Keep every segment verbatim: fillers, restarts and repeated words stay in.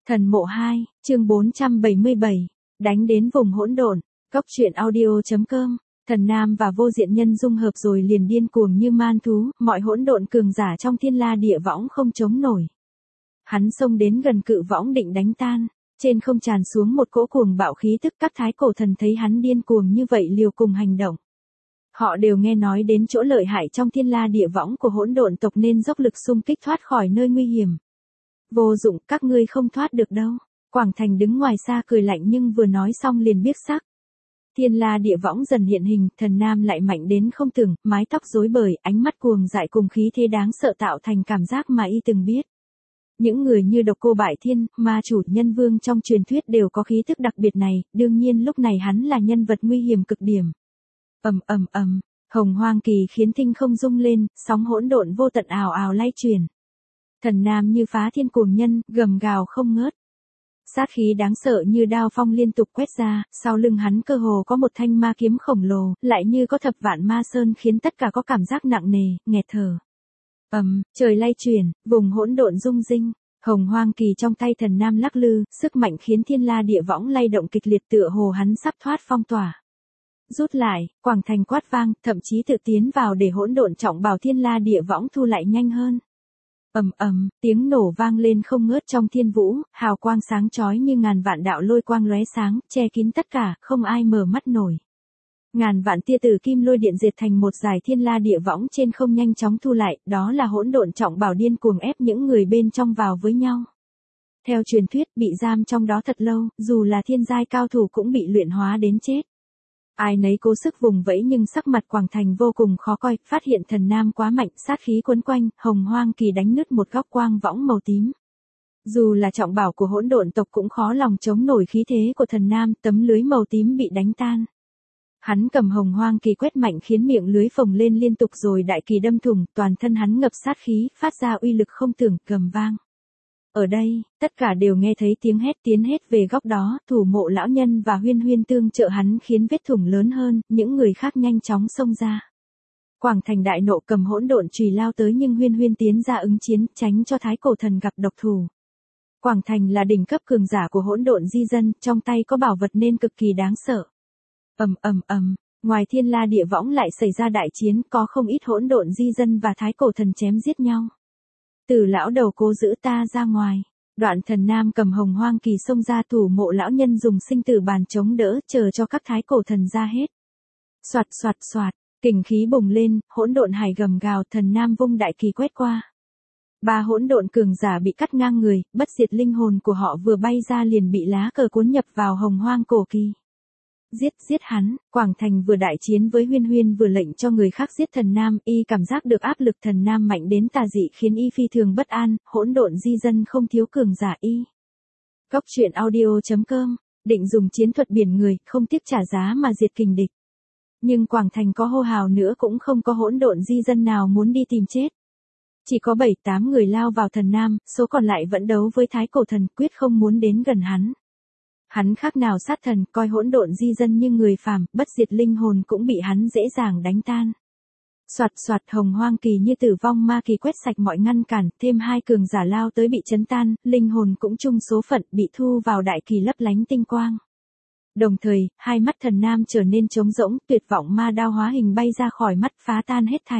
Thần mộ hai, chương bốn trăm bảy mươi bảy, đánh đến vùng hỗn độn. Cốc truyện audio chấm com. Thần Nam và vô diện nhân dung hợp rồi liền điên cuồng như man thú, mọi hỗn độn cường giả trong thiên la địa võng không chống nổi. Hắn xông đến gần cự võng định đánh tan, trên không tràn xuống một cỗ cuồng bạo khí tức. Các thái cổ thần thấy hắn điên cuồng như vậy liều cùng hành động. Họ đều nghe nói đến chỗ lợi hại trong thiên la địa võng của hỗn độn tộc nên dốc lực xung kích thoát khỏi nơi nguy hiểm. Vô dụng, các ngươi không thoát được đâu. Quảng Thành đứng ngoài xa cười lạnh nhưng vừa nói xong liền biết sắc. Thiên la địa võng dần hiện hình, Thần Nam lại mạnh đến không tưởng, mái tóc rối bời, ánh mắt cuồng dại cùng khí thế đáng sợ tạo thành cảm giác mà y từng biết. Những người như Độc Cô Bại Thiên, Ma Chủ, Nhân Vương trong truyền thuyết đều có khí tức đặc biệt này, đương nhiên lúc này hắn là nhân vật nguy hiểm cực điểm. Ầm ầm ầm, Hồng Hoang Kỳ khiến thinh không rung lên, sóng hỗn độn vô tận ào ào lay truyền. Thần Nam như phá thiên cuồng nhân, gầm gào không ngớt. Sát khí đáng sợ như đao phong liên tục quét ra, sau lưng hắn cơ hồ có một thanh ma kiếm khổng lồ, lại như có thập vạn ma sơn khiến tất cả có cảm giác nặng nề, nghẹt thở. Ầm, trời lay chuyển, vùng hỗn độn rung rinh, Hồng Hoang Kỳ trong tay Thần Nam lắc lư, sức mạnh khiến thiên la địa võng lay động kịch liệt tựa hồ hắn sắp thoát phong tỏa. Rút lại, Quảng Thành quát vang, thậm chí tự tiến vào để hỗn độn trọng bào thiên la địa võng thu lại nhanh hơn. Ầm ầm, tiếng nổ vang lên không ngớt trong thiên vũ, hào quang sáng chói như ngàn vạn đạo lôi quang lóe sáng, che kín tất cả, không ai mở mắt nổi. Ngàn vạn tia tử kim lôi điện dệt thành một dải thiên la địa võng trên không nhanh chóng thu lại, đó là hỗn độn trọng bảo điên cuồng ép những người bên trong vào với nhau. Theo truyền thuyết, bị giam trong đó thật lâu, dù là thiên giai cao thủ cũng bị luyện hóa đến chết. Ai nấy cố sức vùng vẫy nhưng sắc mặt Quảng Thành vô cùng khó coi, phát hiện Thần Nam quá mạnh, sát khí quấn quanh, Hồng Hoang Kỳ đánh nứt một góc quang võng màu tím. Dù là trọng bảo của hỗn độn tộc cũng khó lòng chống nổi khí thế của Thần Nam, tấm lưới màu tím bị đánh tan. Hắn cầm Hồng Hoang Kỳ quét mạnh khiến miệng lưới phồng lên liên tục rồi đại kỳ đâm thủng, toàn thân hắn ngập sát khí, phát ra uy lực không tưởng, gầm vang. Ở đây, tất cả đều nghe thấy tiếng hét tiến hết về góc đó, Thủ Mộ lão nhân và Huyên Huyên tương trợ hắn khiến vết thủng lớn hơn, những người khác nhanh chóng xông ra. Quảng Thành đại nộ cầm hỗn độn chùy lao tới nhưng Huyên Huyên tiến ra ứng chiến, tránh cho thái cổ thần gặp độc thủ. Quảng Thành là đỉnh cấp cường giả của hỗn độn di dân, trong tay có bảo vật nên cực kỳ đáng sợ. Ầm ầm ầm, ngoài thiên la địa võng lại xảy ra đại chiến, có không ít hỗn độn di dân và thái cổ thần chém giết nhau. Từ lão đầu cố giữ ta ra ngoài. Đoạn Thần Nam cầm Hồng Hoang Kỳ xông ra, Thủ Mộ lão nhân dùng sinh tử bàn chống đỡ, chờ cho các thái cổ thần ra hết. Soạt soạt soạt, kình khí bùng lên, hỗn độn hải gầm gào, Thần Nam vung đại kỳ quét qua. Ba hỗn độn cường giả bị cắt ngang người, bất diệt linh hồn của họ vừa bay ra liền bị lá cờ cuốn nhập vào Hồng Hoang cổ kỳ. Giết, giết hắn, Quảng Thành vừa đại chiến với Huyên Huyên vừa lệnh cho người khác giết Thần Nam, y cảm giác được áp lực Thần Nam mạnh đến tà dị khiến y phi thường bất an, hỗn độn di dân không thiếu cường giả y. Cốc truyện audio chấm com, định dùng chiến thuật biển người, không tiếc trả giá mà diệt kình địch. Nhưng Quảng Thành có hô hào nữa cũng không có hỗn độn di dân nào muốn đi tìm chết. Chỉ có bảy tám người lao vào Thần Nam, số còn lại vẫn đấu với thái cổ thần, quyết không muốn đến gần hắn. Hắn khác nào sát thần, coi hỗn độn di dân như người phàm, bất diệt linh hồn cũng bị hắn dễ dàng đánh tan. Soạt soạt, Hồng Hoang Kỳ như tử vong ma kỳ quét sạch mọi ngăn cản, thêm hai cường giả lao tới bị chấn tan, linh hồn cũng chung số phận, bị thu vào đại kỳ lấp lánh tinh quang. Đồng thời, hai mắt Thần Nam trở nên trống rỗng, tuyệt vọng ma đao hóa hình bay ra khỏi mắt, phá tan hết thảy.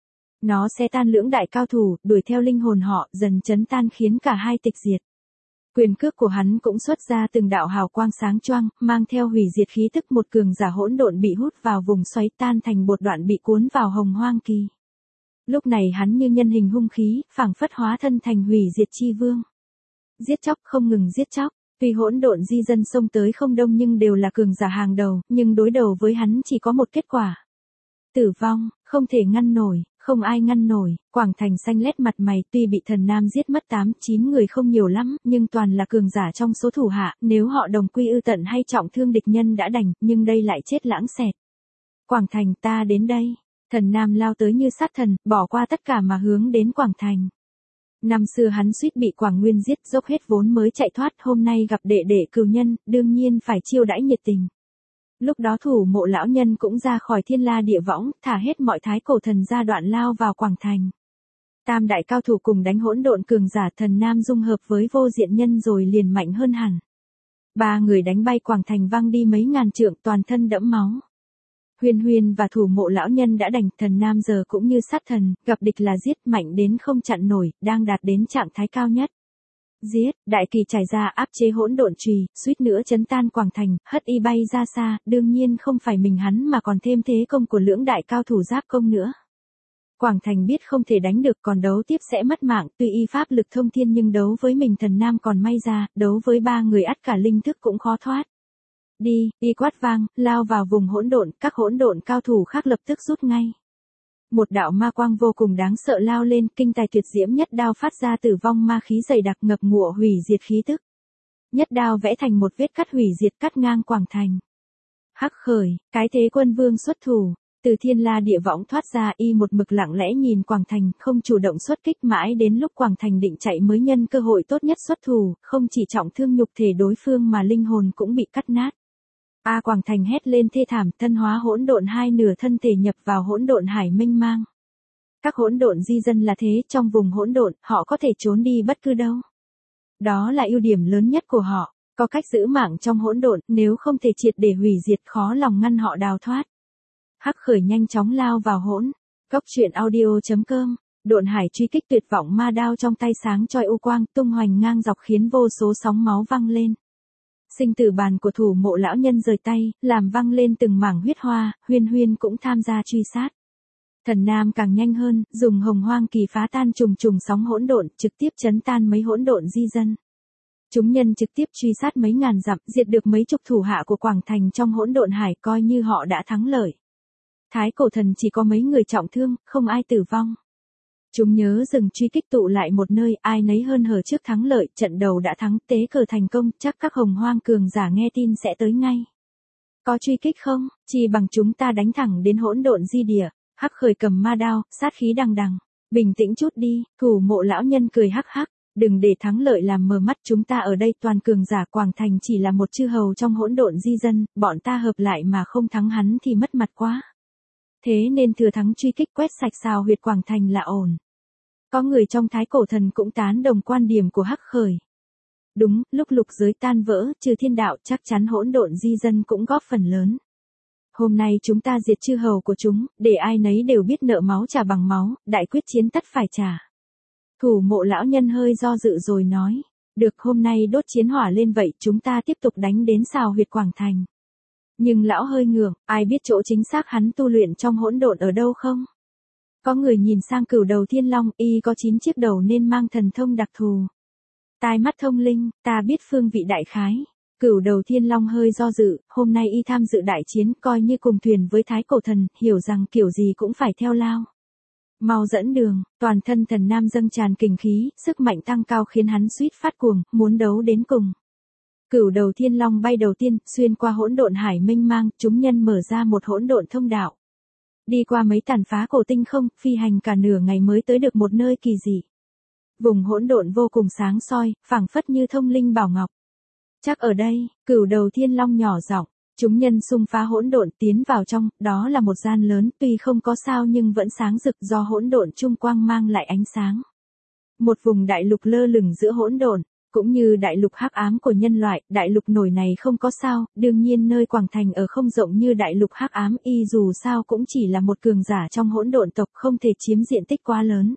Nó xé tan lưỡng đại cao thủ, đuổi theo linh hồn họ, dần chấn tan khiến cả hai tịch diệt. Quyền cước của hắn cũng xuất ra từng đạo hào quang sáng choang, mang theo hủy diệt khí tức, một cường giả hỗn độn bị hút vào vùng xoáy tan thành bột đoạn bị cuốn vào Hồng Hoang Kỳ. Lúc này hắn như nhân hình hung khí, phảng phất hóa thân thành hủy diệt chi vương. Giết chóc không ngừng giết chóc, tuy hỗn độn di dân xông tới không đông nhưng đều là cường giả hàng đầu, nhưng đối đầu với hắn chỉ có một kết quả. Tử vong, không thể ngăn nổi. Không ai ngăn nổi, Quảng Thành xanh lét mặt mày, tuy bị Thần Nam giết mất tám chín người không nhiều lắm, nhưng toàn là cường giả trong số thủ hạ, nếu họ đồng quy ư tận hay trọng thương địch nhân đã đành, nhưng đây lại chết lãng xẹt. Quảng Thành, ta đến đây. Thần Nam lao tới như sát thần, bỏ qua tất cả mà hướng đến Quảng Thành. Năm xưa hắn suýt bị Quảng Nguyên giết, dốc hết vốn mới chạy thoát, hôm nay gặp đệ đệ cừu nhân, đương nhiên phải chiêu đãi nhiệt tình. Lúc đó Thủ Mộ lão nhân cũng ra khỏi thiên la địa võng, thả hết mọi thái cổ thần ra đoạn lao vào Quảng Thành. Tam đại cao thủ cùng đánh hỗn độn cường giả, Thần Nam dung hợp với Vô Diện Nhân rồi liền mạnh hơn hẳn. Ba người đánh bay Quảng Thành văng đi mấy ngàn trượng, toàn thân đẫm máu. Huyên Huyên và Thủ Mộ lão nhân đã đành, Thần Nam giờ cũng như sát thần, gặp địch là giết, mạnh đến không chặn nổi, đang đạt đến trạng thái cao nhất. Giết, đại kỳ trải ra áp chế hỗn độn chùy, suýt nữa chấn tan Quảng Thành, hất y bay ra xa, đương nhiên không phải mình hắn mà còn thêm thế công của lưỡng đại cao thủ giáp công nữa. Quảng Thành biết không thể đánh được, còn đấu tiếp sẽ mất mạng, tuy y pháp lực thông thiên nhưng đấu với mình Thần Nam còn may ra, đấu với ba người ắt cả linh thức cũng khó thoát. Đi, y quát vang, lao vào vùng hỗn độn, các hỗn độn cao thủ khác lập tức rút ngay. Một đạo ma quang vô cùng đáng sợ lao lên, kinh tài tuyệt diễm nhất đao phát ra tử vong ma khí dày đặc ngập ngụa hủy diệt khí tức. Nhất đao vẽ thành một vết cắt hủy diệt cắt ngang Quảng Thành. Hắc Khởi, cái thế quân vương xuất thủ, từ thiên la địa võng thoát ra, y một mực lặng lẽ nhìn Quảng Thành, không chủ động xuất kích, mãi đến lúc Quảng Thành định chạy mới nhân cơ hội tốt nhất xuất thủ, không chỉ trọng thương nhục thể đối phương mà linh hồn cũng bị cắt nát. A Quảng Thành hét lên thê thảm, thân hóa hỗn độn hai nửa thân thể nhập vào hỗn độn hải mênh mang. Các hỗn độn di dân là thế, trong vùng hỗn độn, họ có thể trốn đi bất cứ đâu. Đó là ưu điểm lớn nhất của họ, có cách giữ mạng trong hỗn độn, nếu không thể triệt để hủy diệt khó lòng ngăn họ đào thoát. Hắc Khởi nhanh chóng lao vào hỗn. Góc truyện audio chấm com, độn hải truy kích tuyệt vọng ma đao trong tay sáng choi u quang tung hoành ngang dọc khiến vô số sóng máu văng lên. Sinh tử bàn của Thủ Mộ lão nhân rời tay, làm văng lên từng mảng huyết hoa, Huyên Huyên cũng tham gia truy sát. Thần Nam càng nhanh hơn, dùng hồng hoang kỳ phá tan trùng trùng sóng hỗn độn, trực tiếp chấn tan mấy hỗn độn di dân. Chúng nhân trực tiếp truy sát mấy ngàn dặm, diệt được mấy chục thủ hạ của Quảng Thành trong hỗn độn hải, coi như họ đã thắng lợi. Thái Cổ Thần chỉ có mấy người trọng thương, không ai tử vong. Chúng nhớ dừng truy kích tụ lại một nơi, ai nấy hơn hở trước thắng lợi, trận đầu đã thắng, tế cờ thành công, chắc các hồng hoang cường giả nghe tin sẽ tới ngay. Có truy kích không, chỉ bằng chúng ta đánh thẳng đến hỗn độn di địa. Hắc Khởi cầm ma đao, sát khí đằng đằng. Bình tĩnh chút đi, Thủ Mộ lão nhân cười hắc hắc, đừng để thắng lợi làm mờ mắt, chúng ta ở đây toàn cường giả, Quảng Thành chỉ là một chư hầu trong hỗn độn di dân, bọn ta hợp lại mà không thắng hắn thì mất mặt quá. Thế nên thừa thắng truy kích quét sạch xào huyệt Quảng Thành là ổn. Có người trong Thái Cổ Thần cũng tán đồng quan điểm của Hắc Khởi. Đúng, lúc lục giới tan vỡ, trừ thiên đạo, chắc chắn hỗn độn di dân cũng góp phần lớn. Hôm nay chúng ta diệt chư hầu của chúng, để ai nấy đều biết nợ máu trả bằng máu, đại quyết chiến tất phải trả. Thủ Mộ lão nhân hơi do dự rồi nói, được, hôm nay đốt chiến hỏa lên vậy, chúng ta tiếp tục đánh đến xào huyệt Quảng Thành. Nhưng lão hơi ngượng, ai biết chỗ chính xác hắn tu luyện trong hỗn độn ở đâu không? Có người nhìn sang Cửu Đầu Thiên Long, y có chín chiếc đầu nên mang thần thông đặc thù. Tai mắt thông linh, ta biết phương vị đại khái. Cửu Đầu Thiên Long hơi do dự, hôm nay y tham dự đại chiến, coi như cùng thuyền với Thái Cổ Thần, hiểu rằng kiểu gì cũng phải theo lao. Mau dẫn đường, toàn thân Thần Nam dâng tràn kình khí, sức mạnh tăng cao khiến hắn suýt phát cuồng, muốn đấu đến cùng. Cửu Đầu Thiên Long bay đầu tiên, xuyên qua hỗn độn hải mênh mang, chúng nhân mở ra một hỗn độn thông đạo. Đi qua mấy tàn phá cổ tinh không, phi hành cả nửa ngày mới tới được một nơi kỳ dị. Vùng hỗn độn vô cùng sáng soi, phảng phất như thông linh bảo ngọc. Chắc ở đây, Cửu Đầu Thiên Long nhỏ giọng, chúng nhân xung phá hỗn độn tiến vào trong, đó là một gian lớn, tuy không có sao nhưng vẫn sáng rực do hỗn độn trung quang mang lại ánh sáng. Một vùng đại lục lơ lửng giữa hỗn độn. Cũng như đại lục hắc ám của nhân loại, đại lục nổi này không có sao, đương nhiên nơi Quảng Thành ở không rộng như đại lục hắc ám, y dù sao cũng chỉ là một cường giả trong hỗn độn tộc, không thể chiếm diện tích quá lớn.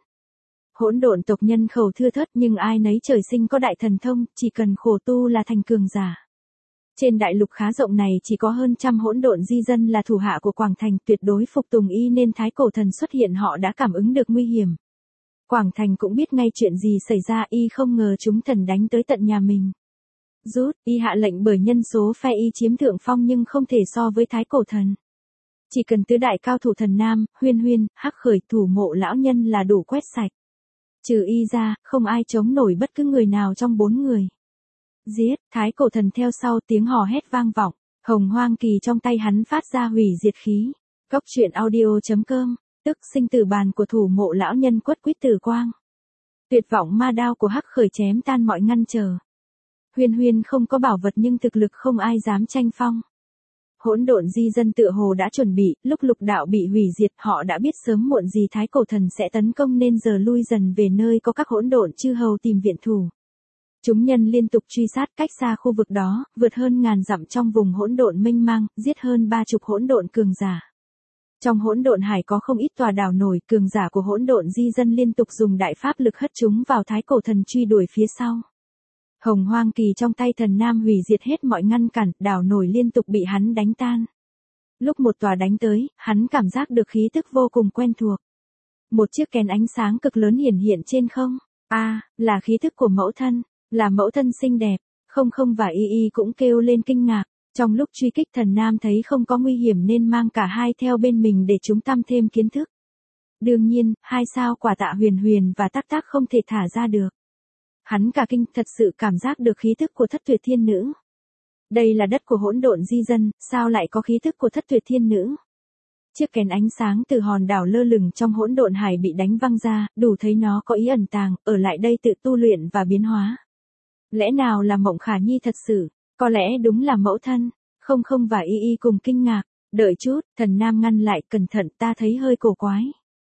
Hỗn độn tộc nhân khẩu thưa thớt nhưng ai nấy trời sinh có đại thần thông, chỉ cần khổ tu là thành cường giả. Trên đại lục khá rộng này chỉ có hơn trăm hỗn độn di dân là thủ hạ của Quảng Thành, tuyệt đối phục tùng y nên Thái Cổ Thần xuất hiện họ đã cảm ứng được nguy hiểm. Quảng Thành cũng biết ngay chuyện gì xảy ra, y không ngờ chúng thần đánh tới tận nhà mình. Rút, y hạ lệnh bởi nhân số phe y chiếm thượng phong nhưng không thể so với Thái Cổ Thần. Chỉ cần tứ đại cao thủ Thần Nam, Huyên Huyên, Hắc Khởi, Thủ Mộ lão nhân là đủ quét sạch. Trừ y ra, không ai chống nổi bất cứ người nào trong bốn người. Giết, Thái Cổ Thần theo sau, tiếng hò hét vang vọng, hồng hoang kỳ trong tay hắn phát ra hủy diệt khí. Góc truyện audio chấm com, tức sinh tử bàn của Thủ Mộ lão nhân quất quýt tử quang. Tuyệt vọng ma đao của Hắc Khởi chém tan mọi ngăn trở. Huyên Huyên không có bảo vật nhưng thực lực không ai dám tranh phong. Hỗn độn di dân tựa hồ đã chuẩn bị, lúc lục đạo bị hủy diệt, họ đã biết sớm muộn gì thái cổ thần sẽ tấn công nên giờ lui dần về nơi có các hỗn độn chư hầu tìm viện thủ. Chúng nhân liên tục truy sát cách xa khu vực đó, vượt hơn ngàn dặm trong vùng hỗn độn mênh mang, giết hơn ba chục hỗn độn cường giả. Trong hỗn độn hải có không ít tòa đảo nổi, cường giả của hỗn độn di dân liên tục dùng đại pháp lực hất chúng vào thái cổ thần truy đuổi phía sau. Hồng Hoang Kỳ trong tay thần nam hủy diệt hết mọi ngăn cản, đảo nổi liên tục bị hắn đánh tan. Lúc một tòa đánh tới, hắn cảm giác được khí tức vô cùng quen thuộc. Một chiếc kén ánh sáng cực lớn hiển hiện trên không. A, à, là khí tức của mẫu thân, là mẫu thân xinh đẹp. Không Không và Y Y cũng kêu lên kinh ngạc. Trong lúc truy kích thần nam thấy không có nguy hiểm nên mang cả hai theo bên mình để chúng tăng thêm kiến thức. Đương nhiên, hai sao quả tạ huyền huyền và tắc tắc không thể thả ra được. Hắn cả kinh, thật sự cảm giác được khí thức của thất tuyệt thiên nữ. Đây là đất của hỗn độn di dân, sao lại có khí thức của thất tuyệt thiên nữ? Chiếc kén ánh sáng từ hòn đảo lơ lửng trong hỗn độn hải bị đánh văng ra, đủ thấy nó có ý ẩn tàng, ở lại đây tự tu luyện và biến hóa. Lẽ nào là Mộng Khả Nhi thật sự? Có lẽ đúng là mẫu thân. Không Không và Y Y cùng kinh ngạc. Đợi chút, thần nam ngăn lại, cẩn thận, ta thấy hơi cổ quái.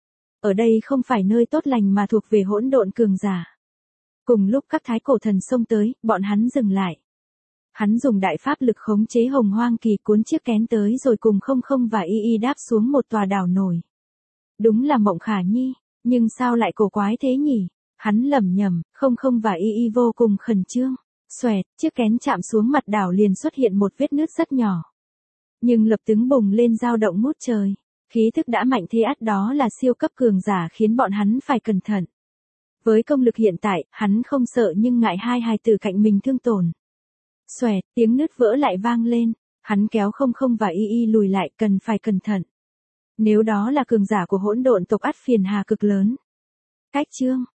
Ở đây không phải nơi tốt lành mà thuộc về hỗn độn cường giả. Cùng lúc các thái cổ thần xông tới, bọn hắn dừng lại. Hắn dùng đại pháp lực khống chế Hồng Hoang Kỳ cuốn chiếc kén tới rồi cùng Không Không và Y Y đáp xuống một tòa đảo nổi. Đúng là Mộng Khả Nhi, nhưng sao lại cổ quái thế nhỉ? Hắn lẩm nhẩm. Không Không và Y Y vô cùng khẩn trương. Xoẹt, chiếc kén chạm xuống mặt đảo liền xuất hiện một vết nứt rất nhỏ. Nhưng lập tức bùng lên dao động ngút trời. Khí thức đã mạnh thế ắt đó là siêu cấp cường giả khiến bọn hắn phải cẩn thận. Với công lực hiện tại, hắn không sợ nhưng ngại hai hài tử cạnh mình thương tổn. Xoẹt, tiếng nứt vỡ lại vang lên. Hắn kéo Không Không và Y Y lùi lại, cần phải cẩn thận. Nếu đó là cường giả của hỗn độn tộc ắt phiền hà cực lớn. Cách chương